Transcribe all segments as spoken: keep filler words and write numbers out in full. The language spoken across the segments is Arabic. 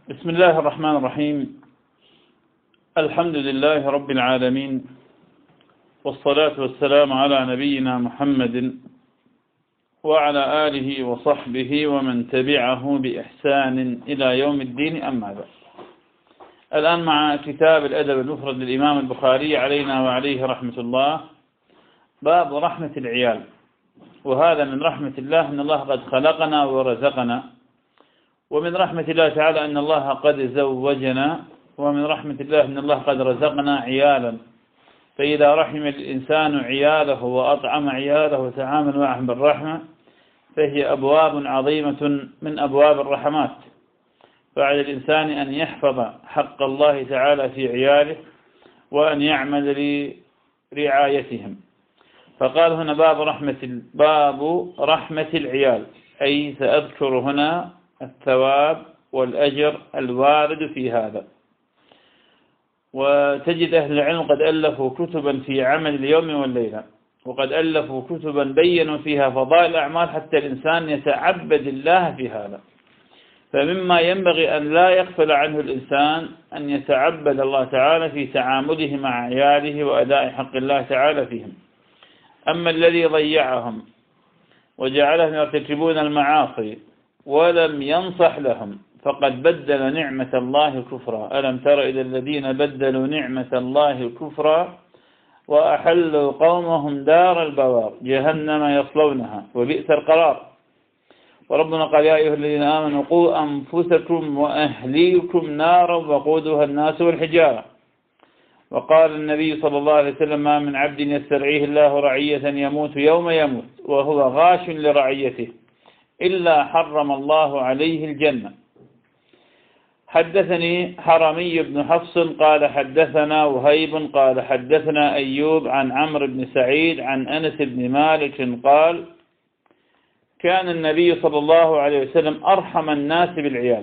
بسم الله الرحمن الرحيم. الحمد لله رب العالمين، والصلاة والسلام على نبينا محمد وعلى آله وصحبه ومن تبعه بإحسان إلى يوم الدين، أما بعد. الآن مع كتاب الأدب المفرد للإمام البخاري علينا وعليه رحمة الله، باب رحمة العيال. وهذا من رحمة الله أن الله قد خلقنا ورزقنا، ومن رحمة الله تعالى أن الله قد زوجنا، ومن رحمة الله أن الله قد رزقنا عيالا. فإذا رحم الإنسان عياله وأطعم عياله وتعامل معهم بالرحمة فهي أبواب عظيمة من أبواب الرحمات. فعلى الإنسان أن يحفظ حق الله تعالى في عياله وأن يعمل لرعايتهم. فقال هنا باب رحمة باب رحمة العيال، أي سأذكر هنا الثواب والأجر الوارد في هذا. وتجد أهل العلم قد ألفوا كتبا في عمل اليوم والليلة، وقد ألفوا كتبا بينوا فيها فضائل الأعمال حتى الإنسان يتعبد الله في هذا. فمما ينبغي أن لا يغفل عنه الإنسان أن يتعبد الله تعالى في تعامله مع عياله وأداء حق الله تعالى فيهم. أما الذي ضيعهم وجعلهم يرتكبون المعاصي ولم ينصح لهم فقد بدل نعمة الله كفرا. ألم تر إلى الذين بدلوا نعمة الله كفرا وأحلوا قومهم دار البوار جهنم يصلونها وبئس القرار. وربنا قال يا أيها الذين آمنوا قوا أنفسكم وأهليكم نارا وقودها الناس والحجارة. وقال النبي صلى الله عليه وسلم ما من عبد يسترعيه الله رعية يموت يوم يموت وهو غاش لرعيته إلا حرم الله عليه الجنة. حدثني حرمي بن حفص قال حدثنا وهيب قال حدثنا أيوب عن عمرو بن سعيد عن أنس بن مالك قال كان النبي صلى الله عليه وسلم أرحم الناس بالعيال،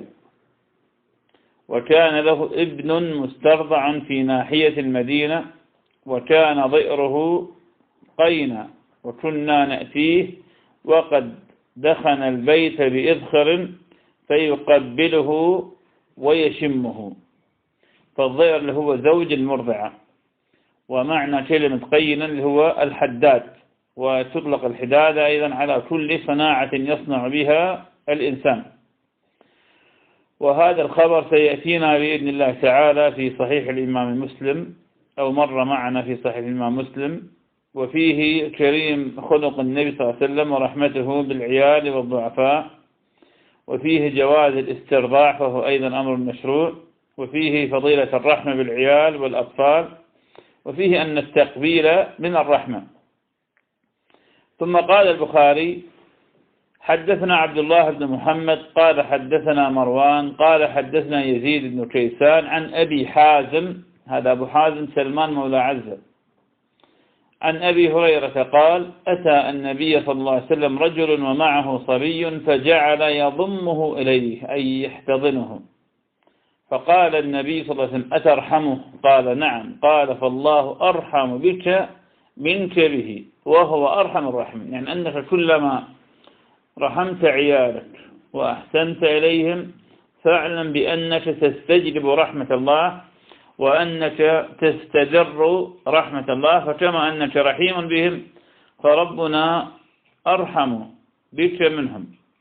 وكان له ابن مسترضع في ناحية المدينة، وكان ضئره قينا، وكنا نأتيه وقد دخن البيت بإذخر فيقبله ويشمه. فالضئر اللي هو زوج المرضعة، ومعنى كلمة قينا اللي هو الحداد، وتطلق الحدادة أيضا على كل صناعة يصنع بها الإنسان. وهذا الخبر سيأتينا بإذن الله تعالى في صحيح الإمام مسلم، أو مر معنا في صحيح الإمام مسلم، وفيه كريم خلق النبي صلى الله عليه وسلم ورحمته بالعيال والضعفاء، وفيه جواز الاسترضاع فهو أيضا أمر مشروع، وفيه فضيلة الرحمة بالعيال والأطفال، وفيه أن التقبيل من الرحمة. ثم قال البخاري حدثنا عبد الله بن محمد قال حدثنا مروان قال حدثنا يزيد بن كيسان عن أبي حازم، هذا أبو حازم سلمان مولى عزة، عن أبي هريرة قال أتى النبي صلى الله عليه وسلم رجل ومعه صبي فجعل يضمه إليه أي يحتضنه، فقال النبي صلى الله عليه وسلم أترحمه؟ قال نعم. قال فالله أرحم بك منك به وهو أرحم الراحمين. يعني أنك كلما رحمت عيالك وأحسنت إليهم فاعلم بأنك تستجلب رحمة الله وأنك تستدر رحمة الله. فكما أنك رحيم بهم فربنا أرحم بك منهم.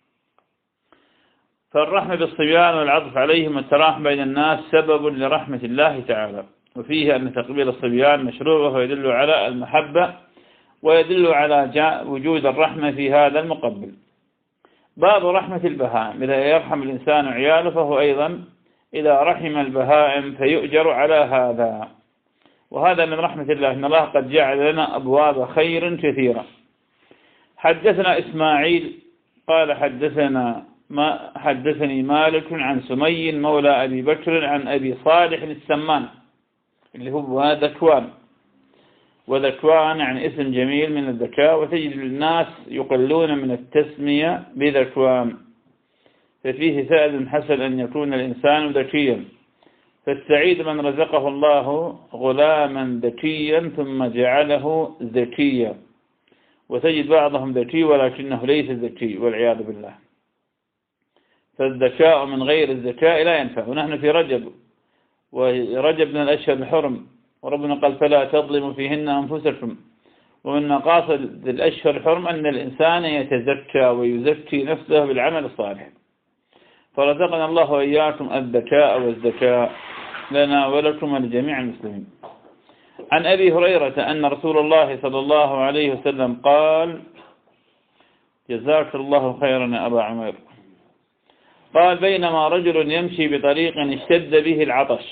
فالرحمة بالصبيان والعطف عليهم والتراحم بين الناس سبب لرحمة الله تعالى. وفيه أن تقبيل الصبيان مشروع، وهو يدل على المحبة ويدل على وجود الرحمة في هذا المقبل. باب رحمة البهائم، إذا يرحم الإنسان عياله فهو أيضا إذا رحم البهائم فيؤجر على هذا. وهذا من رحمة الله أن الله قد جعل لنا أبواب خير كثيرة. حدثنا إسماعيل قال حدثنا ما حدثني مالك عن سمي مولى أبي بكر عن أبي صالح السمان اللي هو ذكوان، وذكوان يعني اسم جميل من الذكاء، وتجد الناس يقلون من التسمية بذكوان، ففيه سائل حسن أن يكون الإنسان ذكيا. فالسعيد من رزقه الله غلاما ذكيا ثم جعله ذكيا، وتجد بعضهم ذكي ولكنه ليس ذكي والعياذ بالله. فالذكاء من غير الذكاء لا ينفع. ونحن في رجب، ورجب من الأشهر الحرم، وربنا قال فلا تظلموا فيهن أنفسكم. ومن مقاصد الأشهر الحرم أن الإنسان يتزكى ويزكي نفسه بالعمل الصالح. فرزقنا الله وإياكم الذكاء والزكاة لنا ولكم ولجميع المسلمين. عن أبي هريرة أن رسول الله صلى الله عليه وسلم قال: جزاك الله خيرا يا أبا عمير. قال: بينما رجل يمشي بطريق اشتد به العطش،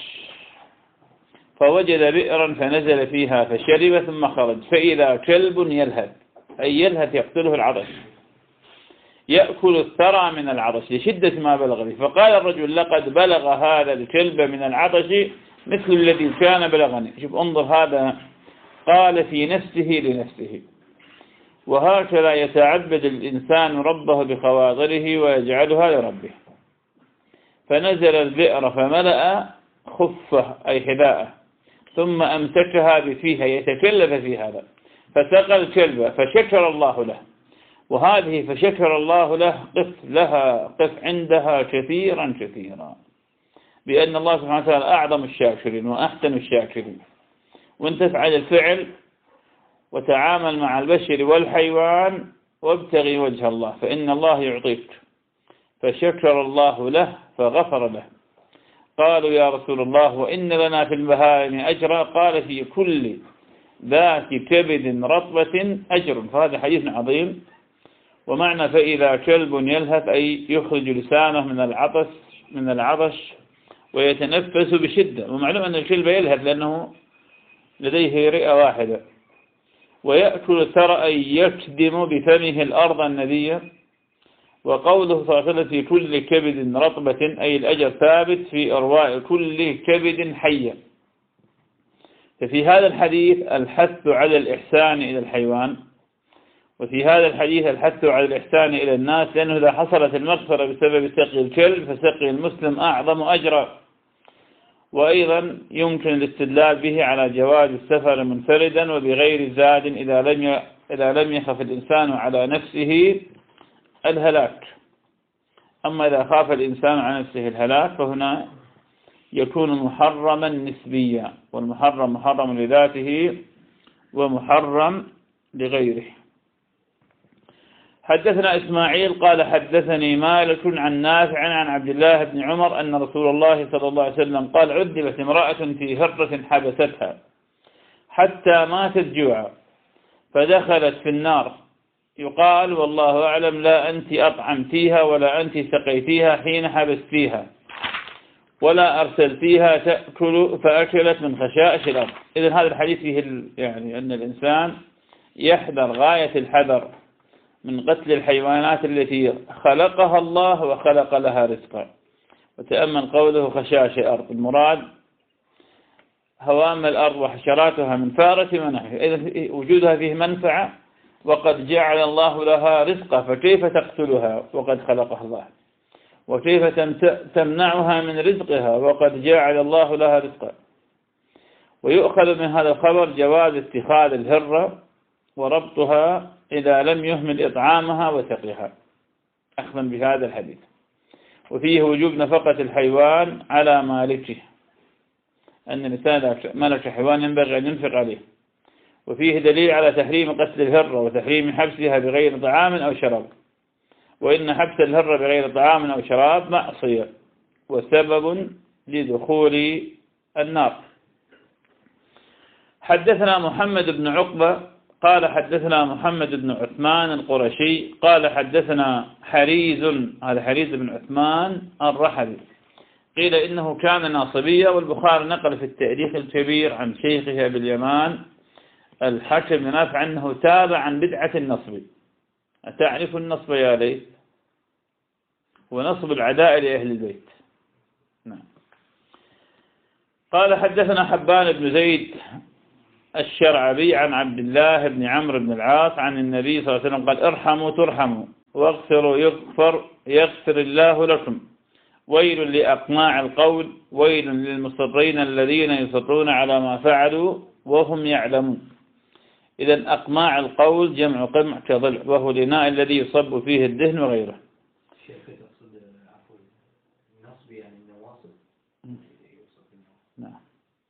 فوجد بئرا فنزل فيها فشرب ثم خرج، فإذا كلب يلهث، أي يلهث يقتله العطش، يأكل الثرى من العطش لشدة ما بلغ به. فقال الرجل: لقد بلغ هذا الكلب من العطش مثل الذي كان بلغني. شوف انظر، هذا قال في نفسه لنفسه. وهكذا يتعبد الإنسان ربه بخواطره ويجعلها لربه. فنزل البئر فملأ خفه أي حذاءه، ثم أمسكها بفيها يتكلف في هذا، فسقى الكلب فشكر الله له. وهذه فشكر الله له قف لها قف عندها كثيرا كثيرا، بأن الله سبحانه وتعالى أعظم الشاكرين وأحسن الشاكرين. وأن تفعل الفعل وتعامل مع البشر والحيوان وابتغي وجه الله، فإن الله يعطيك. فشكر الله له فغفر له. قالوا: يا رسول الله، وإن لنا في البهائم أجرا؟ قال: في كل ذات كبد رطبة أجر. فهذا حديث عظيم. ومعنى فإذا كلب يلهث أي يخرج لسانه من العطش من العطش ويتنفس بشدة. ومعلوم أن الكلب يلهث لأنه لديه رئة واحدة. ويأكل الثرى أي يكدم بفمه الأرض النبية. وقوله صلى الله عليه وسلم: في كل كبد رطبة أي الأجر ثابت في إرواء كل كبد حية. ففي هذا الحديث الحث على الإحسان إلى الحيوان، وفي هذا الحديث الحث على الإحسان إلى الناس، لأنه إذا حصلت المغفرة بسبب سقي الكلب فسقي المسلم أعظم أجرا. وأيضا يمكن الاستدلال به على جواز السفر منفردا وبغير زاد إذا لم إذا لم يخف الإنسان على نفسه الهلاك. أما إذا خاف الإنسان عن نفسه الهلاك فهنا يكون محرما نسبيا، والمحرم محرم لذاته ومحرم لغيره. حدثنا إسماعيل قال: حدثني مالك عن نافع عن عبد الله بن عمر أن رسول الله صلى الله عليه وسلم قال: عذبت امرأة في هرة حبستها حتى ماتت جوعا فدخلت في النار، يقال والله أعلم لا أنت أطعمتيها ولا أنت سقيتيها حين حبستيها ولا أرسلتيها تأكل فأكلت من خشائش الأرض. إذن هذا الحديث فيه يعني أن الإنسان يحذر غاية الحذر من قتل الحيوانات التي خلقها الله وخلق لها رزقا. وتأمل قوله خشاش الأرض، المراد هوام الأرض وحشراتها من فارة ونحوه. إذا وجودها فيه منفعة وقد جعل الله لها رزقا، فكيف تقتلها وقد خلقها الله؟ وكيف تمنعها من رزقها وقد جعل الله لها رزقا؟ ويؤخذ من هذا الخبر جواز اتخاذ الهرة وربطها إذا لم يهمل إطعامها وسقيها، أخذا بهذا الحديث. وفيه وجوب نفقة الحيوان على مالكه، أن الإنسان ملك حيوان ينبغي أن ينفق عليه. وفيه دليل على تحريم قتل الهرة وتحريم حبسها بغير طعام أو شراب، وإن حبس الهرة بغير طعام أو شراب معصية وسبب لدخول النار. حدثنا محمد بن عقبة قال حدثنا محمد بن عثمان القرشي قال حدثنا حريز، هذا حريز بن عثمان الرحبي، قيل إنه كان ناصبيا، والبخاري نقل في التاريخ الكبير عن شيخه باليمان الحكم بن نافع أنه تاب عن بدعة النصب. أتعرف النصب يا ليث؟ ونصب العداء لأهل البيت. نعم. قال حدثنا حبان بن زيد الشرعبي عن عبد الله بن عمرو بن العاص عن النبي صلى الله عليه وسلم قال: ارحموا ترحموا واغفروا يغفر يغفر الله لكم، ويل لأقماع القول، ويل للمصرين الذين يصرون على ما فعلوا وهم يعلمون. إذن أقماع القول جمع قمع كضلع، وهو الإناء الذي يصب فيه الدهن وغيره. شيخ تقصد عفوا نصب يعني نواصب. نعم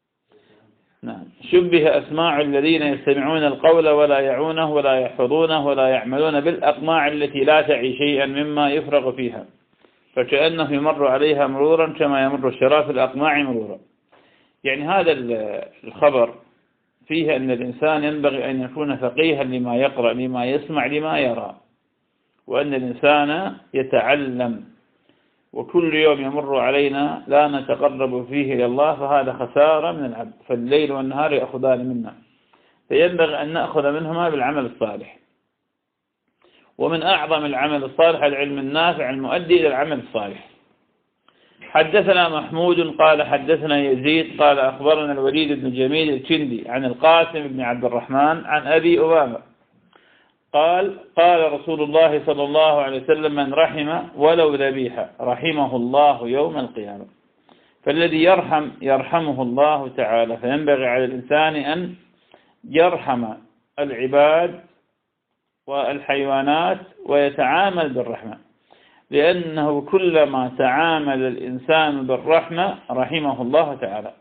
نعم. شبه أسماع الذين يستمعون القول ولا يعونه ولا يحفظونه ولا يعملون بالأقماع التي لا تعي شيئا مما يفرغ فيها، فكأنه يمر عليها مرورا كما يمر الشراب في الأقماع مرورا. يعني هذا الخبر فيه أن الإنسان ينبغي أن يكون فقيها لما يقرأ، لما يسمع، لما يرى، وأن الإنسان يتعلم، وكل يوم يمر علينا لا نتقرب فيه إلى الله فهذا خسارة من العبد، فالليل والنهار يأخذان منا، فينبغي أن نأخذ منهما بالعمل الصالح. ومن أعظم العمل الصالح العلم النافع المؤدي إلى العمل الصالح. حدثنا محمود قال حدثنا يزيد قال أخبرنا الوليد بن جميل الكندي عن القاسم بن عبد الرحمن عن أبي أمامة قال قال رسول الله صلى الله عليه وسلم: من رحم ولو ذبيحة رحمه الله يوم القيامة. فالذي يرحم يرحمه الله تعالى، فينبغي على الإنسان أن يرحم العباد والحيوانات ويتعامل بالرحمة، لأنه كلما تعامل الإنسان بالرحمة رحمه الله تعالى.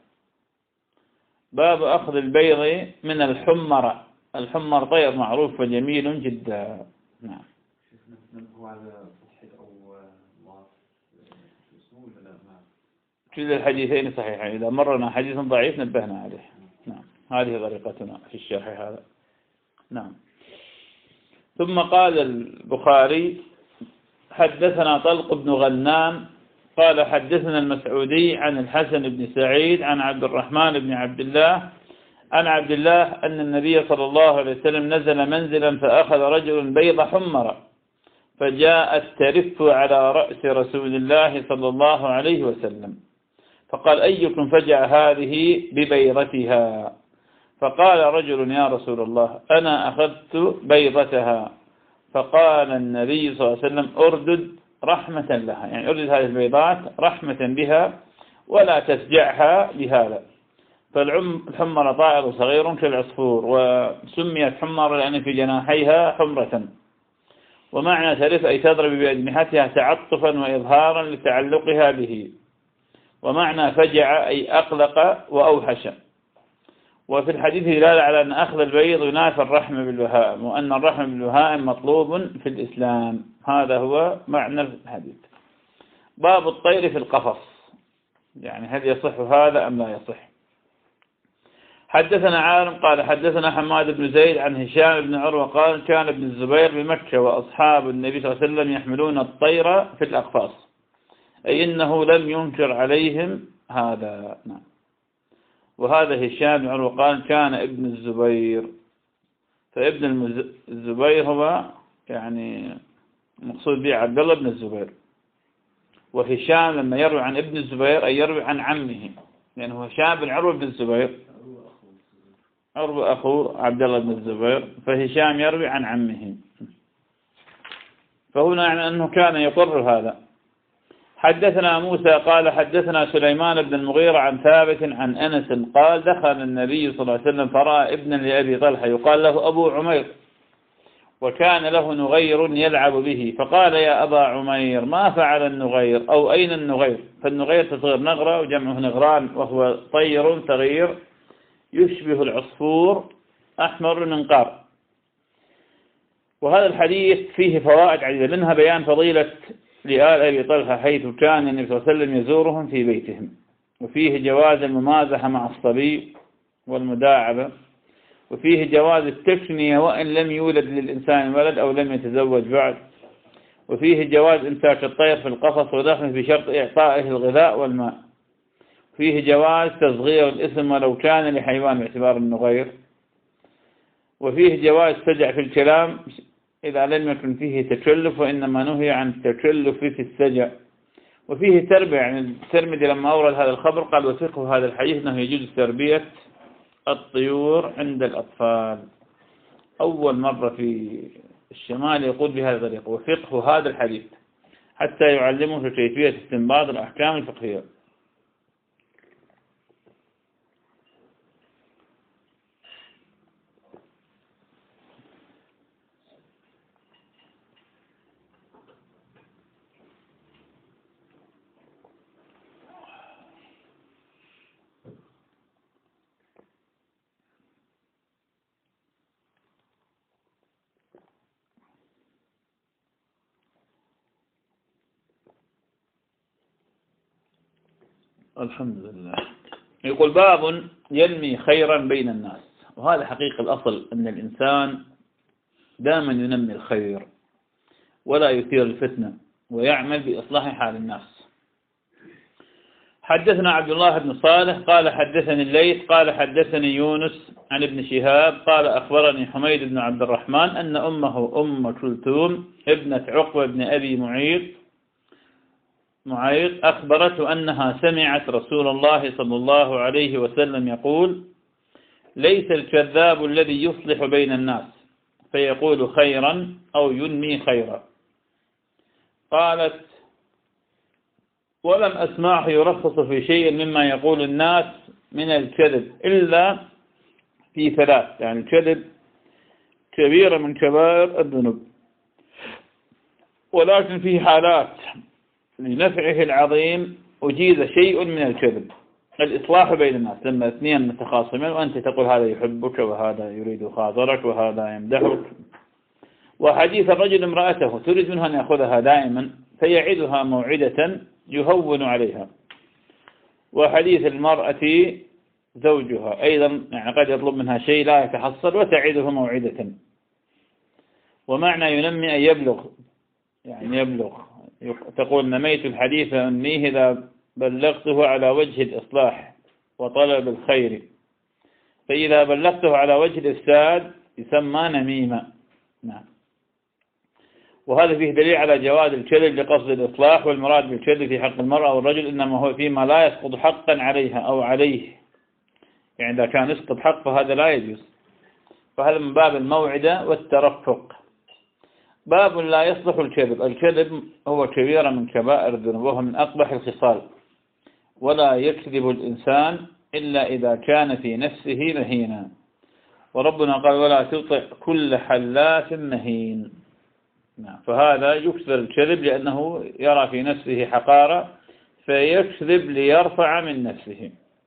باب أخذ البيض من الحمر. الحمر طير معروف وجميل جدا. نعم. هو على صحيح أو ضعف مسؤول ولا ما؟ كل الحديثين صحيحين، إذا مرنا حديث ضعيف نبهنا عليه. نعم، هذه طريقتنا في الشرح هذا. نعم. ثم قال البخاري: حدثنا طلق بن غنام قال حدثنا المسعودي عن الحسن بن سعيد عن عبد الرحمن بن عبد الله عن عبد الله أن النبي صلى الله عليه وسلم نزل منزلا فأخذ رجل بيض حمر فجاءت ترف على رأس رسول الله صلى الله عليه وسلم، فقال: أيكم فجع هذه ببيضتها؟ فقال رجل: يا رسول الله أنا أخذت بيضتها. فقال النبي صلى الله عليه وسلم: أردد رحمة لها، يعني أردد هذه البيضات رحمة بها ولا تفجعها بهذا. فالحمر طائر صغير كالعصفور، وسميت حمر لأن في جناحيها حمرة. ومعنى ترف أي تضرب بأجنحتها تعطفا وإظهارا لتعلقها به. ومعنى فجع أي أقلق وأوحش. وفي الحديث دلالة على أن أخذ البيض ينافي الرحم بالبهائم، وأن الرحم بالبهائم مطلوب في الإسلام. هذا هو معنى الحديث. باب الطير في القفص، يعني هل يصح هذا أم لا يصح؟ حدثنا عالم قال حدثنا حماد بن زيد عن هشام بن عروة قال: كان ابن الزبير بمكة وأصحاب النبي صلى الله عليه وسلم يحملون الطير في الأقفاص، أي إنه لم ينكر عليهم هذا. نعم. وهذا هشام بن عروة قال كان ابن الزبير، فابن الزبير هو يعني مقصود به عبد الله بن الزبير. وهشام لما يروي عن ابن الزبير أي يروي عن عمه، لأنه يعني هشام بن عروة بن الزبير، عروة أخو عبد الله بن الزبير، فهشام يروي عن عمه. فهنا يعني أنه كان يقر هذا. حدثنا موسى قال حدثنا سليمان بن المغيرة عن ثابت عن أنس قال: دخل النبي صلى الله عليه وسلم فرأى ابنا لأبي طلحة يقال له أبو عمير، وكان له نغير يلعب به، فقال: يا أبا عمير ما فعل النغير؟ أو أين النغير؟ فالنغير تصغير نغرة وجمعه نغران، وهو طير صغير يشبه العصفور أحمر المنقار. وهذا الحديث فيه فوائد عديدة، منها بيان فضيلة لآل أبي طلحة حيث كان النبي صلى الله عليه وسلم يزورهم في بيتهم، وفيه جواز الممازحة مع الصبي والمداعبة، وفيه جواز التكنية وإن لم يولد للإنسان ولد أو لم يتزوج بعد، وفيه جواز إمساك الطير في القفص ودفنه بشرط إعطائه الغذاء والماء، فيه جواز تصغير الاسم ولو كان لحيوان باعتبار النغير، وفيه جواز سجع في الكلام إذا لم يكن فيه تكلف، وإنما نهي عن التكلف في السجع. وفيه تربية، يعني الترمذي لما أورد هذا الخبر قال: وفقه هذا الحديث أنه يجوز تربية الطيور عند الأطفال. أول مرة في الشمال يقول بهذا الطريقة: وفقه هذا الحديث، حتى يعلمه في كيفية استنباط الأحكام الفقهية. الحمد لله. يقول باب ينمي خيرا بين الناس. وهذا حقيقة الأصل أن الإنسان دائما ينمي الخير ولا يثير الفتنة ويعمل بإصلاح حال الناس. حدثنا عبد الله بن صالح قال حدثني الليث قال حدثني يونس عن ابن شهاب قال أخبرني حميد بن عبد الرحمن أن أمه أم كلثوم ابنة عقبة بن أبي معيط معيط أخبرته أنها سمعت رسول الله صلى الله عليه وسلم يقول: ليس الكذاب الذي يصلح بين الناس فيقول خيرا أو ينمي خيرا. قالت: ولم أسمعه يرخص في شيء مما يقول الناس من الكذب إلا في ثلاث، يعني الكذب كبيرة من كبائر الذنوب، ولكن في حالات لنفعه العظيم أجيز شيء من الكذب: الإصلاح بين الناس، لما اثنين متخاصمين وأنت تقول هذا يحبك وهذا يريد خاطرك وهذا يمدحك. وحديث الرجل امرأته تريد منها أن يأخذها دائما فيعدها موعدة يهون عليها. وحديث المرأة زوجها أيضا، يعني قد يطلب منها شيء لا يتحصل وتعده موعدة. ومعنى ينمي أن يبلغ، يعني يبلغ. تقول: نميت الحديث أنيه إذا بلغته على وجه الإصلاح وطلب الخير، فإذا بلغته على وجه الإفساد يسمى نميمة. نعم. وهذا فيه دليل على جواز الكذب لقصد الإصلاح، والمراد بالكذب في حق المرأة والرجل إنما هو فيما لا يسقط حقا عليها أو عليه، يعني إذا كان يسقط حق فهذا لا يجوز. فهذا من باب الموعدة والترفق. باب لا يصلح الكذب. الكذب هو كبيرة من كبائر الذنوب وهو من أقبح الخصال، ولا يكذب الإنسان إلا إذا كان في نفسه مهينا. وربنا قال: ولا تطع كل حلاف مهين. فهذا يكثر الكذب لأنه يرى في نفسه حقارة فيكذب ليرفع من نفسه.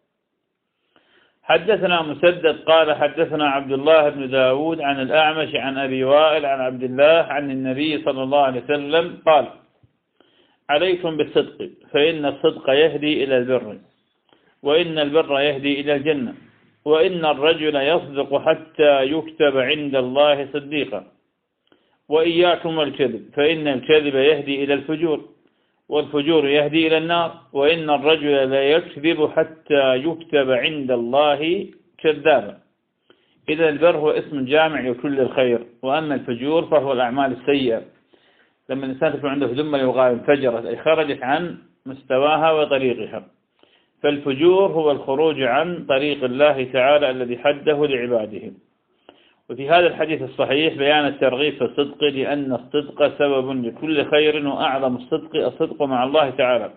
حدثنا مسدد قال حدثنا عبد الله بن داود عن الأعمش عن أبي وائل عن عبد الله عن النبي صلى الله عليه وسلم قال: عليكم بالصدق فإن الصدق يهدي إلى البر، وإن البر يهدي إلى الجنة، وإن الرجل يصدق حتى يكتب عند الله صديقا، وإياكم الكذب فإن الكذب يهدي إلى الفجور، والفجور يهدي إلى النار، وإن الرجل لا يكذب حتى يكتب عند الله كذابا. إذا البر هو اسم جامع لكل الخير، وأما الفجور فهو الأعمال السيئة. لما الإنسان تكون عنده ذمة يقال انفجرت، أي خرجت عن مستواها وطريقها. فالفجور هو الخروج عن طريق الله تعالى الذي حده لعباده. وفي هذا الحديث الصحيح بيان الترغيب في الصدق، لأن الصدق سبب لكل خير، وأعظم الصدق الصدق مع الله تعالى.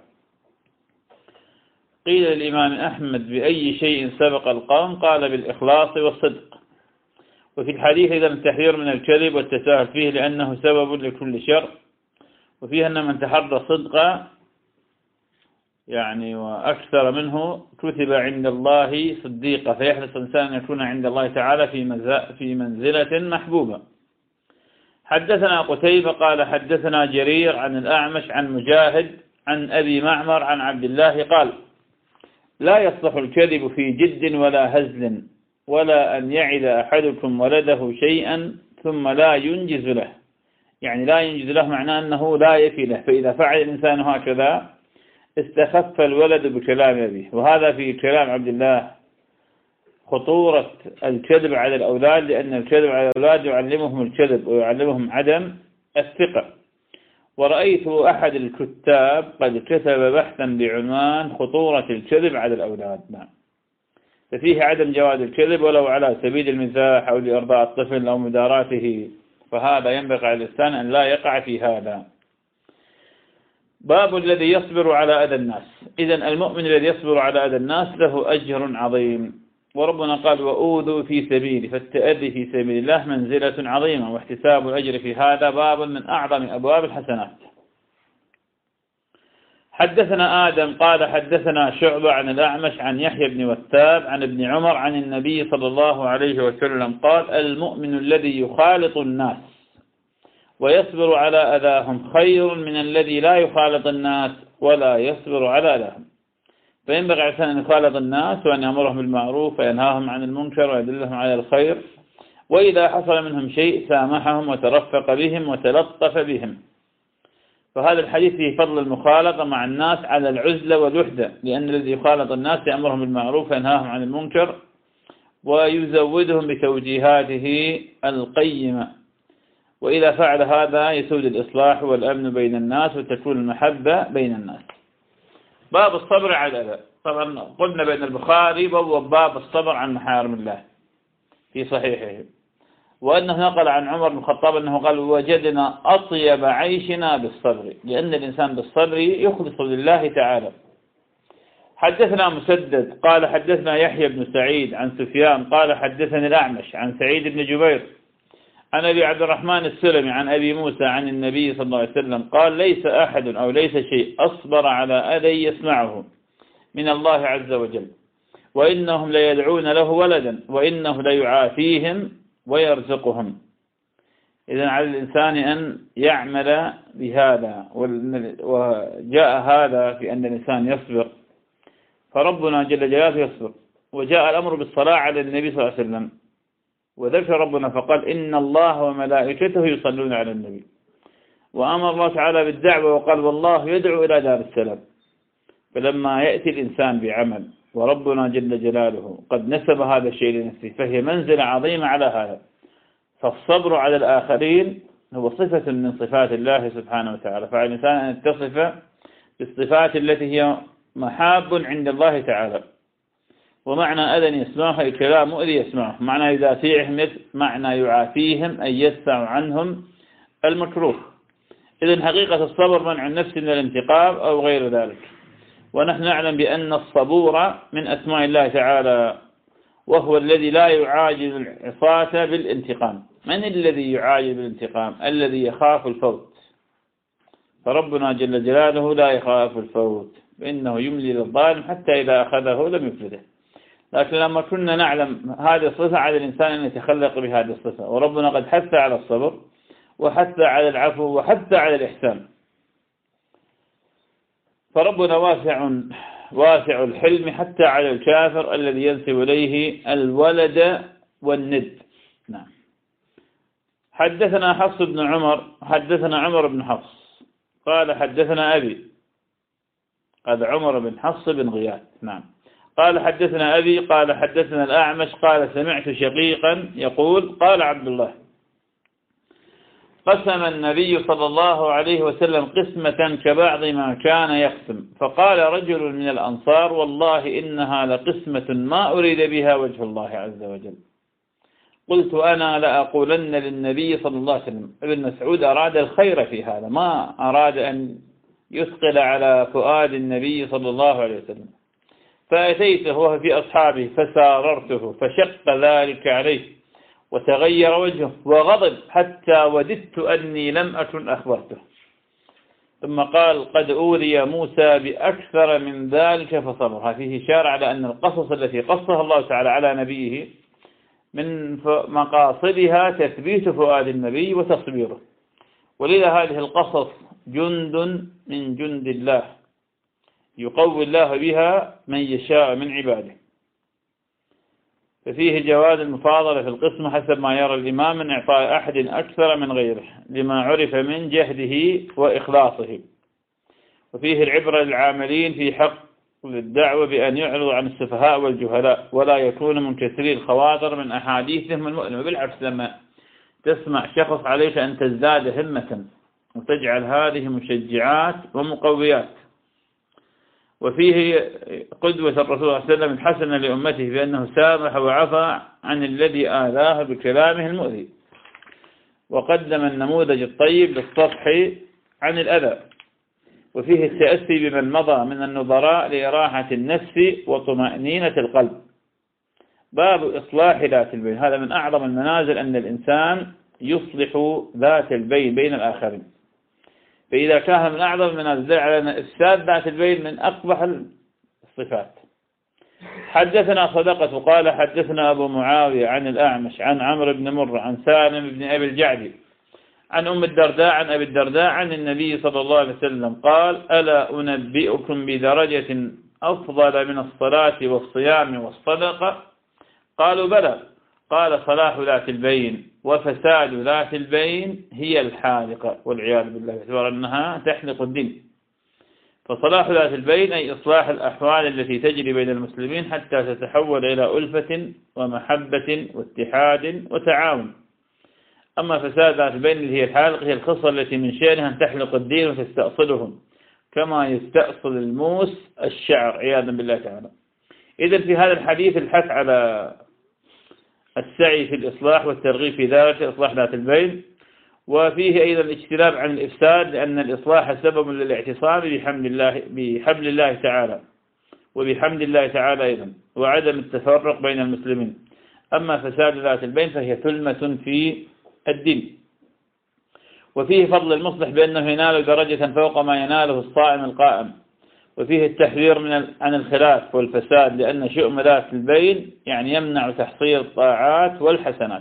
قيل للإمام أحمد: بأي شيء سبق القوم؟ قال: بالإخلاص والصدق. وفي الحديث إذا التحذير من الكذب والتساهل فيه لأنه سبب لكل شر. وفيه أن من تحرى الصدق يعني وأكثر منه كتب عند الله صديقا، فيحرص الإنسان أن يكون عند الله تعالى في في منزلة محبوبة. حدثنا قتيبة قال حدثنا جرير عن الأعمش عن مجاهد عن أبي معمر عن عبد الله قال: لا يصلح الكذب في جد ولا هزل، ولا أن يعد أحدكم ولده شيئا ثم لا ينجز له. يعني لا ينجز له معناه أنه لا يفي له، فإذا فعل الإنسان هكذا استخف الولد بكلام أبيه. وهذا في كلام عبد الله خطورة الكذب على الأولاد، لأن الكذب على الأولاد يعلمهم الكذب ويعلمهم عدم الثقة. ورأيت أحد الكتاب قد كتب بحثا بعنوان خطورة الكذب على الأولاد. نعم. ففيه عدم جواز الكذب ولو على سبيل المزاح أو لإرضاء الطفل أو مداراته، فهذا ينبغي على الإنسان أن لا يقع في هذا. باب الذي يصبر على أذى الناس. إذن المؤمن الذي يصبر على أذى الناس له أجر عظيم. وربنا قال: وأوذوا في سبيله، فالتأذي في سبيل الله منزلة عظيمة، واحتساب الأجر في هذا باب من أعظم أبواب الحسنات. حدثنا آدم قال حدثنا شعبة عن الأعمش عن يحيى بن وثاب عن ابن عمر عن النبي صلى الله عليه وسلم قال: المؤمن الذي يخالط الناس ويصبر على أذاهم خير من الذي لا يخالط الناس ولا يصبر على أذاهم. فينبغي على الإنسان أن يخالط الناس وأن يأمرهم بالمعروف وينهاهم عن المنكر ويدلهم على الخير، وإذا حصل منهم شيء سامحهم وترفق بهم وتلطف بهم. فهذا الحديث فيه فضل المخالطة مع الناس على العزلة والوحدة، لأن الذي يخالط الناس يأمرهم بالمعروف وينهاهم عن المنكر ويزودهم بتوجيهاته القيمة، وإذا فعل هذا يسود الإصلاح والأمن بين الناس وتكون المحبة بين الناس. باب الصبر على الأذى. طبعا قلنا بأن البخاري بوب باب الصبر عن محارم الله في صحيحه، وأنه نقل عن عمر بن الخطاب أنه قال وجدنا أطيب عيشنا بالصبر، لأن الإنسان بالصبر يخلص لله تعالى. حدثنا مسدد قال حدثنا يحيى بن سعيد عن سفيان قال حدثني الأعمش عن سعيد بن جبير عن أبي عبد الرحمن السلمي عن أبي موسى عن النبي صلى الله عليه وسلم قال ليس أحد أو ليس شيء أصبر على أذى يسمعه من الله عز وجل، وإنهم ليدعون له ولدا وإنه ليعافيهم ويرزقهم. إذن على الإنسان أن يعمل بهذا، وجاء هذا في أن الإنسان يصبر، فربنا جل جلاله يصبر. وجاء الأمر بالصلاة على النبي صلى الله عليه وسلم، وذكر ربنا فقال إن الله وملائكته يصلون على النبي، وأمر الله تعالى بالدعوة وقال والله يدعو إلى دار السلام. فلما يأتي الإنسان بعمل وربنا جل جلاله قد نسب هذا الشيء لنفسه فهي منزلة عظيمة على هذا. فالصبر على الآخرين هو صفة من صفات الله سبحانه وتعالى، فعلى الإنسان أن يتصف بالصفات التي هي محاب عند الله تعالى. ومعنى أذن يسمعه أي كلام مؤذي يسمعه، معنى يدافعهم معنى يعافيهم أي يدفع عنهم المكروه. إذن حقيقة الصبر منع النفس من الانتقام أو غير ذلك. ونحن نعلم بأن الصبور من أسماء الله تعالى، وهو الذي لا يعاجل العصاة بالانتقام. من الذي يعاجل بالانتقام؟ الذي يخاف الفوت، فربنا جل جلاله لا يخاف الفوت، فإنه يملي للظالم حتى إذا أخذه لم يفلته. لكن لما كنا نعلم هذه الصفة على الإنسان أن يتخلق بهذه الصفة، وربنا قد حث على الصبر وحث على العفو وحث على الإحسان. فربنا واسع واسع الحلم حتى على الكافر الذي ينسب إليه الولد والند. نعم. حدثنا حفص بن عمر حدثنا عمر بن حفص قال حدثنا أبي، هذا عمر بن حفص بن غياث. نعم. قال حدثنا أبي قال حدثنا الأعمش قال سمعت شقيقا يقول قال عبد الله قسم النبي صلى الله عليه وسلم قسمة كبعض ما كان يقسم، فقال رجل من الأنصار والله إنها لقسمة ما أريد بها وجه الله عز وجل. قلت أنا لأقولن للنبي صلى الله عليه وسلم. ابن مسعود أراد الخير في هذا، ما أراد أن يثقل على فؤاد النبي صلى الله عليه وسلم. فأتيته وهو في أصحابه فساررته فشق ذلك عليه وتغير وجهه وغضب حتى وددت أني لم أكن أخبرته. ثم قال قد أوذي موسى بأكثر من ذلك فصبر. فيه إشارة على أن القصص التي قصها الله تعالى على نبيه من مقاصدها تثبيت فؤاد النبي وتصبيره، ولذا هذه القصص جند من جند الله يقوي الله بها من يشاء من عباده. ففيه جواز المفاضلة في القسم حسب ما يرى الإمام من إعطاء أحد أكثر من غيره لما عرف من جهده وإخلاصه. وفيه العبرة للعاملين في حق الدعوة بأن يعرضوا عن السفهاء والجهلاء ولا يكون منكسري الخواطر من أحاديثهم المؤلمة. بالعكس لما تسمع شخص عليك أن تزداد همة وتجعل هذه مشجعات ومقويات. وفيه قدوة الرسول صلى الله عليه وسلم الحسنة لأمته بأنه سامح وعفى عن الذي آذاه بكلامه المؤذي، وقدم النموذج الطيب للصفح عن الأذى. وفيه التأسي بمن مضى من النظراء لإراحة النفس وطمأنينة القلب. باب إصلاح ذات البين. هذا من أعظم المنازل أن الإنسان يصلح ذات البين بين الآخرين. فإذا كان من أعظم المنازل على أن إفساد ذات البين من أقبح الصفات. حدثنا صدقة قال حدثنا أبو معاوية عن الأعمش عن عمرو بن مرة عن سالم بن أبي الجعد عن أم الدرداء عن أبي الدرداء عن النبي صلى الله عليه وسلم قال ألا أنبئكم بدرجة أفضل من الصلاة والصيام والصدقة؟ قالوا بلى. قال صلاح ذات البين وفساد ذات البين هي الحالقة، والعياذ بالله، باعتبار أنها تحلق الدين. فصلاح ذات البين أي إصلاح الأحوال التي تجري بين المسلمين حتى تتحول إلى ألفة ومحبة واتحاد وتعاون. أما فساد ذات البين اللي هي الحالقة هي الخصلة التي من شأنها أن تحلق الدين وتستأصلهم كما يستأصل الموس الشعر، عياذا بالله تعالى. إذن في هذا الحديث الحث على السعي في الإصلاح والترغيب في ذلك، إصلاح ذات البين، وفيه أيضا الاجتناب عن الإفساد، لأن الإصلاح سبب للاعتصام بحمد الله بحبل الله تعالى وبحمد الله تعالى أيضا، وعدم التفرق بين المسلمين. أما فساد ذات البين فهي ثلمة في الدين. وفيه فضل المصلح بأنه ينال درجة فوق ما يناله الصائم القائم. وفيه التحذير من عن الخلاف والفساد، لأن شؤم ذات البين يعني يمنع تحصيل الطاعات والحسنات.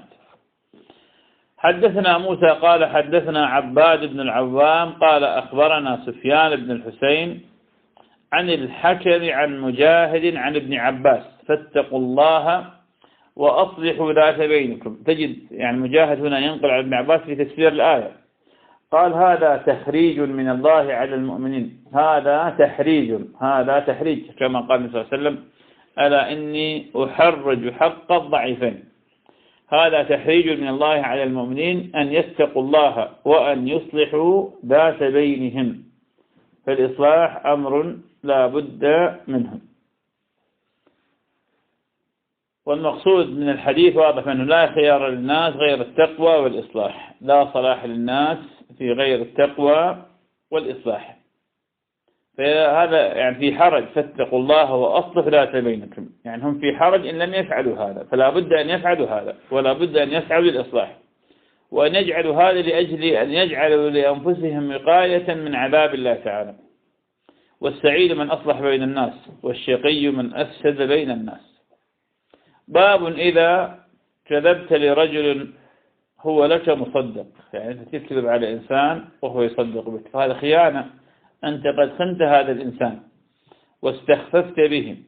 حدثنا موسى قال حدثنا عباد بن العوام قال أخبرنا سفيان بن الحسين عن الحكم عن مجاهد عن ابن عباس فاتقوا الله وأصلحوا ذات بينكم. تجد يعني مجاهد هنا ينقل عن ابن عباس في تفسير الآية، قال هذا تخريج من الله على المؤمنين، هذا تحريج، هذا تحريج، كما قال النبي صلى الله عليه وسلم ألا إني أحرج حق الضعيفين. هذا تحريج من الله على المؤمنين أن يتقوا الله وأن يصلحوا ذات بينهم، فالإصلاح أمر لا بد منه. والمقصود من الحديث واضح أنه لا خيار للناس غير التقوى والإصلاح، لا صلاح للناس في غير التقوى والإصلاح. فهذا يعني في حرج، فاتقوا الله وأصلحوا ذات بينكم، يعني هم في حرج إن لم يفعلوا هذا، فلا بد أن يفعلوا هذا، ولا بد أن يسعوا للإصلاح، وأن يجعلوا هذا لأجل أن يجعلوا لأنفسهم وقاية من عذاب الله تعالى. والسعيد من أصلح بين الناس، والشقي من أفسد بين الناس. باب إذا كذبت لرجل هو لك مصدق، يعني أنت تكذب على إنسان وهو يصدق بك، فهذا خيانة، أنت قد خنت هذا الإنسان واستخففت به.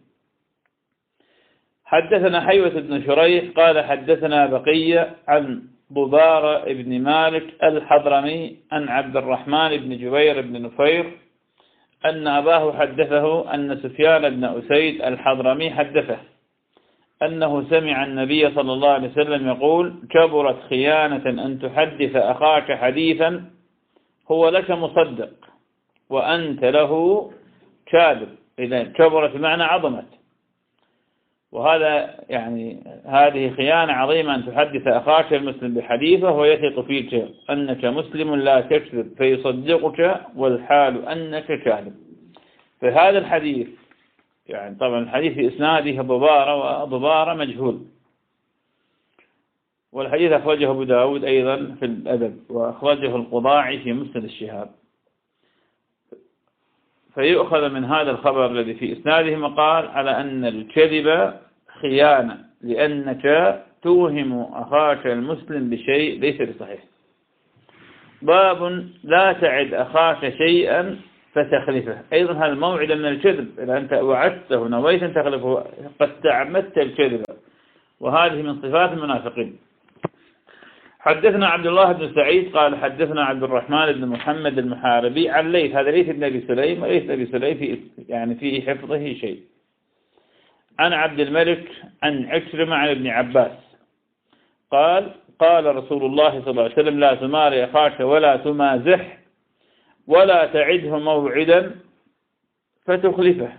حدثنا حيوة بن شريح قال حدثنا بقية عن ضبارة بن مالك الحضرمي عن عبد الرحمن بن جبير بن نفير أن أباه حدثه أن سفيان بن أسيد الحضرمي حدثه أنه سمع النبي صلى الله عليه وسلم يقول كبرت خيانة أن تحدث أخاك حديثا هو لك مصدق وأنت له كاذب. إذا كبرت بمعنى عظمت، وهذا يعني هذه خيانة عظيمة أن تحدث أخاك المسلم بحديثه ويثق فيك أنك مسلم لا تكذب فيصدقك والحال أنك كاذب. فهذا الحديث يعني طبعا الحديث في إسناده ضبارة، وضبارة مجهول، والحديث أخرجه أبو داود أيضا في الأدب، وأخرجه القضاعي في مسند الشهاب. فيؤخذ من هذا الخبر الذي في إسناده مقال على أن الكذب خيانة، لأنك توهم أخاك المسلم بشيء ليس بصحيح. باب لا تعد أخاك شيئا فتخلفه، أيضا هذا الموعد من الكذب، إذا أنت وعدته نويت أن تخلفه قد تعمدت الكذب، وهذه من صفات المنافقين. حدثنا عبد الله بن سعيد قال حدثنا عبد الرحمن بن محمد المحاربي عن ليث، هذا ليث بن أبي سليم، وليث بن أبي سليم في يعني في حفظه شيء، عن عبد الملك عن عكرمة عن ابن عباس قال قال رسول الله صلى الله عليه وسلم لا تماري أخاك ولا تمازح ولا تعده موعدا فتخلفه.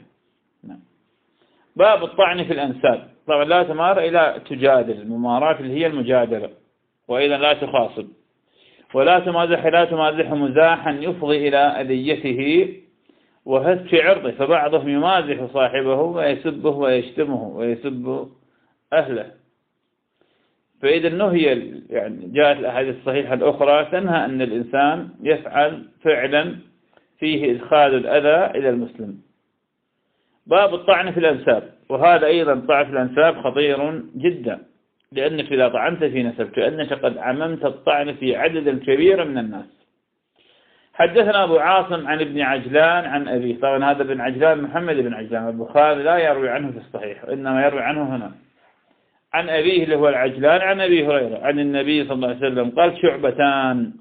باب الطعن في الأنساب. طبعا لا تمار إلى تجادل، الممارات اللي هي المجادلة، وإذا لا تخاصم، ولا تمازح لا تمازح مزاحا يفضي إلى أذيته وهتك عرضه، فبعضهم يمازح صاحبه ويسبه ويشتمه ويسب أهله. فإذا نهي يعني جاءت الأحاديث الصحيحة الأخرى تنهى أن الإنسان يفعل فعلا فيه إدخال الأذى إلى المسلم. باب الطعن في الأنساب، وهذا أيضا طعن في الأنساب خطير جدا، لأنك إذا طعنت في نسب كأنك قد عممت الطعن في عدد كبير من الناس. حدثنا أبو عاصم عن ابن عجلان عن أبيه. طبعا هذا ابن عجلان محمد بن عجلان، البخاري لا يروي عنه في الصحيح، إنما يروي عنه هنا عن أبيه اللي هو العجلان عن أبي هريرة عن النبي صلى الله عليه وسلم قال: شعبتان،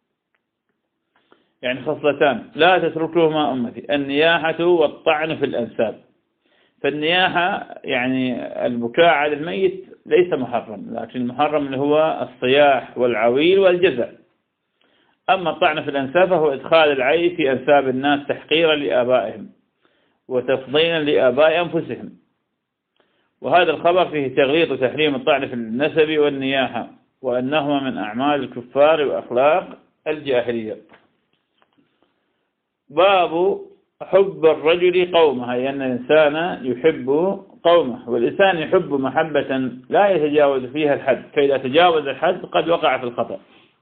يعني خصلتان لا تتركهما أمتي، النياحة والطعن في الأنساب. فالنياحة يعني البكاء على الميت ليس محرم، لكن المحرم اللي هو الصياح والعويل والجزع. أما الطعن في الأنساب فهو إدخال العيب في أنساب الناس تحقيرا لآبائهم وتفضيلا لآباء أنفسهم. وهذا الخبر فيه تغليظ وتحريم الطعن في النسب والنياحة، وأنهما من أعمال الكفار وأخلاق الجاهلية. باب حب الرجل قومه، أي أن الإنسان يحب قومه، والإنسان يحب محبة لا يتجاوز فيها الحد، فإذا تجاوز الحد قد وقع في الخطأ.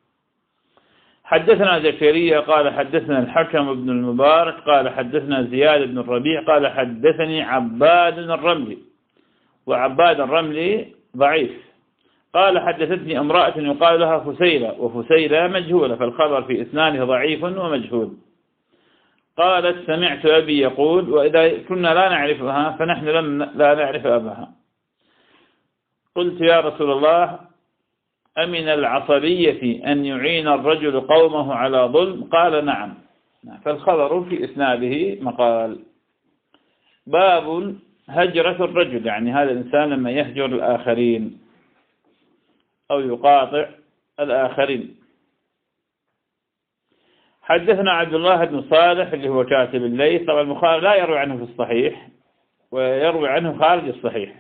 حدثنا زكريا قال حدثنا الحكم بن المبارك قال حدثنا زياد بن الربيع قال حدثني عباد الرملي، وعباد الرملي ضعيف. قال حدثتني امرأة يقال لها فسيلة، وفسيلة مجهولة، فالخبر في إسناده ضعيف ومجهول. قالت سمعت أبي يقول: وإذا كنا لا نعرفها فنحن لم لا نعرف أباها. قلت: يا رسول الله، أمن العصبية أن يعين الرجل قومه على ظلم؟ قال: نعم. فالخبر في إسناده مقال. باب هجرة الرجل، يعني هذا الإنسان لما يهجر الآخرين أو يقاطع الآخرين. حدثنا عبد الله بن صالح اللي هو كاتب الليث. طبعا البخاري لا يروي عنه في الصحيح، ويروي عنه خارج الصحيح،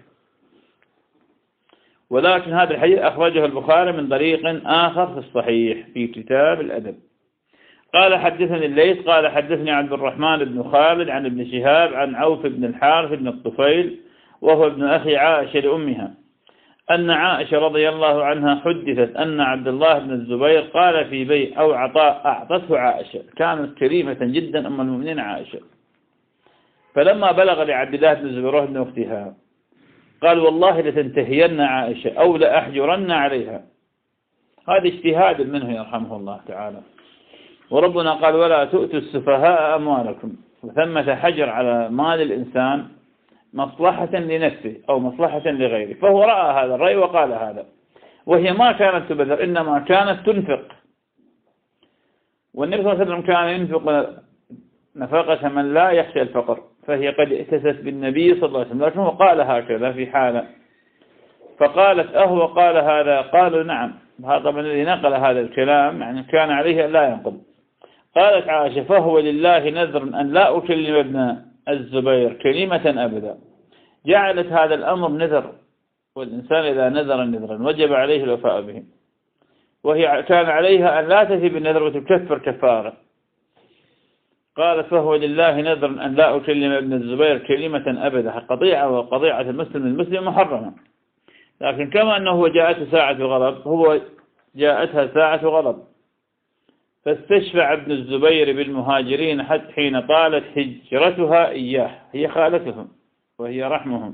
ولكن هذا الحديث أخرجه البخاري من طريق آخر في الصحيح في كتاب الأدب. قال حدثني الليث قال حدثني عبد الرحمن بن خالد عن ابن شهاب عن عوف بن الحارث بن الطفيل وهو ابن أخي عائشة لأمها أن عائشة رضي الله عنها حدثت أن عبد الله بن الزبير قال في بيع أو عطاء أعطته عائشة. كانت كريمة جدا أم المؤمنين عائشة. فلما بلغ لعبد الله بن الزبير ابن أختها قال: والله لتنتهين عائشة أو لأحجرن عليها. هذا اجتهاد منه يرحمه الله تعالى. وربنا قال: ولا تؤتوا السفهاء أموالكم. وثمة حجر على مال الإنسان مصلحة لنفسه أو مصلحة لغيره، فهو رأى هذا الرأي وقال هذا، وهي ما كانت تبذر، إنما كانت تنفق. والنبي صلى الله عليه وسلم كان ينفق نفقة من لا يخشى الفقر، فهي قد ائتست بالنبي صلى الله عليه وسلم، لكنه قال هكذا في حالة. فقالت: أهو قال هذا؟ قالوا: نعم. هذا من الذي نقل هذا الكلام يعني كان عليه أن لا ينقل. قالت عائشة: فهو لله نذر أن لا أكلم ابن الزبير كلمة أبدا. جعلت هذا الأمر نذر، والإنسان إذا نذر نذرا وجب عليه الوفاء به، وهي كان عليها أن لا تفي بالنذر وتكفر كفارة. قالت: فهو لله نذر أن لا أكلم ابن الزبير كلمة أبدا. قطيعة وقطيعة المسلم المسلم محرمة، لكن كما أنه جاءته ساعة غضب هو جاءتها ساعة غضب. فاستشفع ابن الزبير بالمهاجرين حتى حين طالت هجرتها إياه، هي خالتهم وهي رحمهم.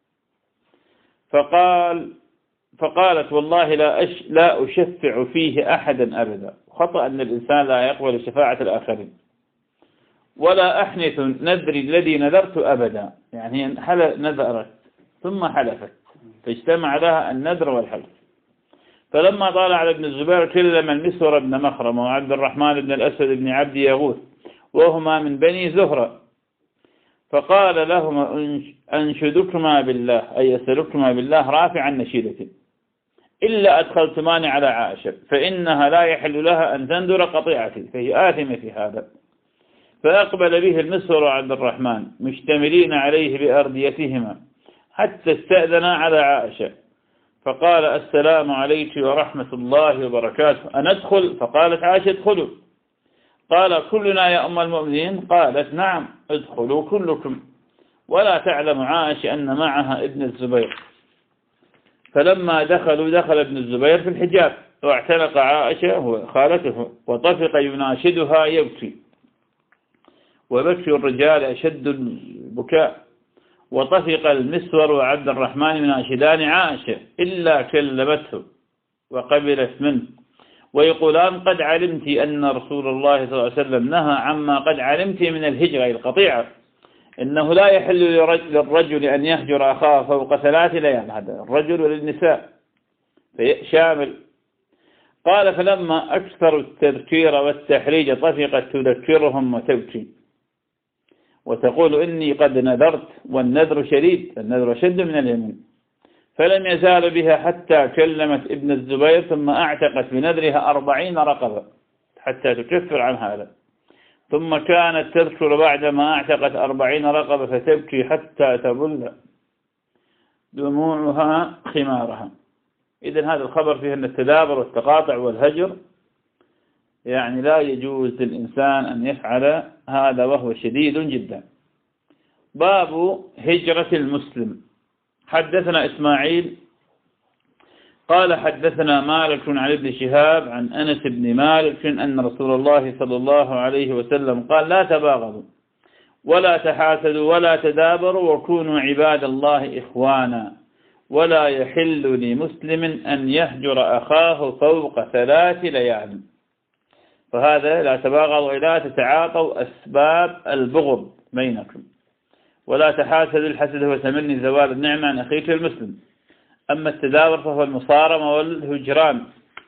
فقال فقالت: والله لا أش لا أشفع فيه أحدا أبدا. خطأ أن الإنسان لا يقبل شفاعة الآخرين. ولا أحنث نذري الذي نذرت أبدا، يعني حل نذرت ثم حلفت فاجتمع لها النذر والحلف. فلما طال على ابن الزبير كلم المسور بن مخرم وعبد الرحمن بن الأسود بن عبد يغوث وهما من بني زهرة، فقال لهما: أنشدكما بالله، أي أسألكما بالله رافعا نشيدتي، إلا أدخلتماني على عائشة فإنها لا يحل لها أن تندر قطيعتي، فهي آثمة في هذا. فأقبل به المسور وعبد الرحمن مشتملين عليه بأرديتهما حتى استأذنا على عائشة، فقال: السلام عليك ورحمة الله وبركاته، أن أدخل؟ فقالت عائشة: ادخلوا. قال: كلنا يا أم المؤمنين؟ قالت: نعم، ادخلوا كلكم. ولا تعلم عائشة أن معها ابن الزبير. فلما دخلوا دخل ابن الزبير في الحجاب، واعتنق عائشة وخالته وطفق يناشدها يبكي، وبكي الرجال أشد البكاء. وطفق المسور وعبد الرحمن يناشدان عائشة إلا كلمته وقبلت منه، ويقولان قد علمت أن رسول الله صلى الله عليه وسلم نهى عما قد علمت من الهجرة القطيعة، إنه لا يحل للرجل أن يهجر أخاه فوق ثلاث ليال، هذا الرجل وللنساء شامل. قال فلما أكثروا التذكير والتحريج طفقت تذكرهم وتبكي وتقول إني قد نذرت، والنذر شديد، النذر شد من اليمين. فلم يزال بها حتى كلمت ابن الزبير ثم أعتقت بنذرها أربعين رقبة حتى تكفر عن هذا، ثم كانت تذكر بعدما أعتقت أربعين رقبة فتبكي حتى تبل دموعها خمارها. إذن هذا الخبر فيه أن التدابر والتقاطع والهجر يعني لا يجوز للإنسان أن يفعل هذا وهو شديد جدا. باب هجرة المسلم. حدثنا إسماعيل قال حدثنا مالك عن ابن شهاب عن أنس بن مالك أن رسول الله صلى الله عليه وسلم قال لا تباغضوا ولا تحاسدوا ولا تدابروا وكونوا عباد الله إخوانا، ولا يحل لمسلم أن يهجر أخاه فوق ثلاث ليال. فهذا لا تباغضوا ولا تتعاطوا أسباب البغض بينكم، ولا تحاسدوا، الحسد هو تمني زوال النعمة عن أخيك المسلم. أما التدابر فهو المصارمة والهجران.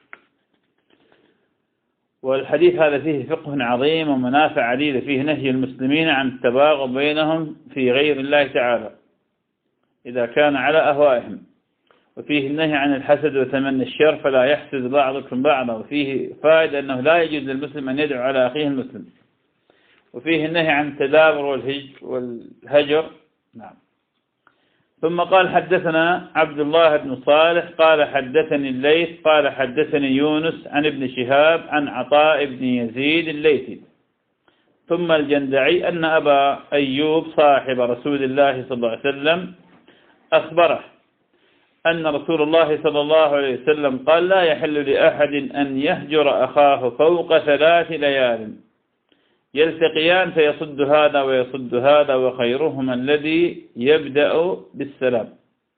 والحديث هذا فيه فقه عظيم ومنافع عديدة، فيه نهي المسلمين عن التباغض بينهم في غير الله تعالى إذا كان على أهوائهم، وفيه النهي عن الحسد وتمني الشر فلا يحسد بعضكم بعضا، وفيه فائدة أنه لا يجوز للمسلم أن يدعو على أخيه المسلم، وفيه النهي عن التدابر والهجر. نعم. ثم قال حدثنا عبد الله بن صالح قال حدثني الليث قال حدثني يونس عن ابن شهاب عن عطاء بن يزيد الليثي ثم الجندعي أن أبا أيوب صاحب رسول الله صلى الله عليه وسلم أخبره أن رسول الله صلى الله عليه وسلم قال لا يحل لأحد أن يهجر أخاه فوق ثلاث ليال يلتقيان فيصد هذا ويصد هذا وخيرهما الذي يبدأ بالسلام.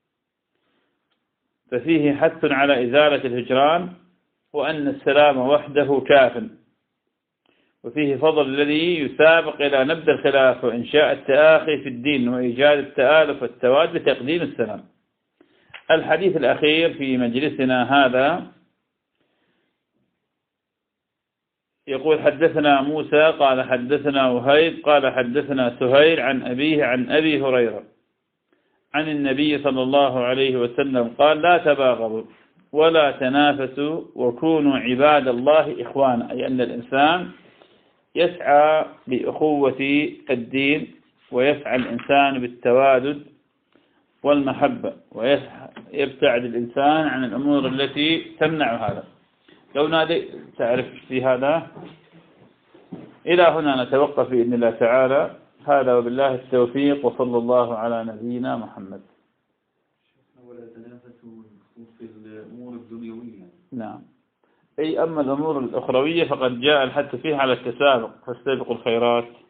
ففيه حث على إزالة الهجران وأن السلام وحده كاف، وفيه فضل الذي يسابق إلى نبذ الخلاف وإنشاء التآخي في الدين وإيجاد التآلف والتواد بتقديم السلام. الحديث الأخير في مجلسنا هذا يقول حدثنا موسى قال حدثنا وهيب قال حدثنا سهيل عن أبيه عن أبي هريرة عن النبي صلى الله عليه وسلم قال لا تباغضوا ولا تنافسوا وكونوا عباد الله إخوانا، أي أن الإنسان يسعى بأخوة الدين ويسعى الإنسان بالتوادد والمحبة، ويبتعد الإنسان عن الأمور التي تمنع هذا. لو نادي تعرف في هذا. إلى هنا نتوقف بإذن الله تعالى. هذا وبالله التوفيق، وصلى الله على نبينا محمد. ولا تنافسوا في الأمور الدنيوية. نعم. أي أما الأمور الأخروية فقد جاء الحث فيها على التسابق، فاستبقوا الخيرات.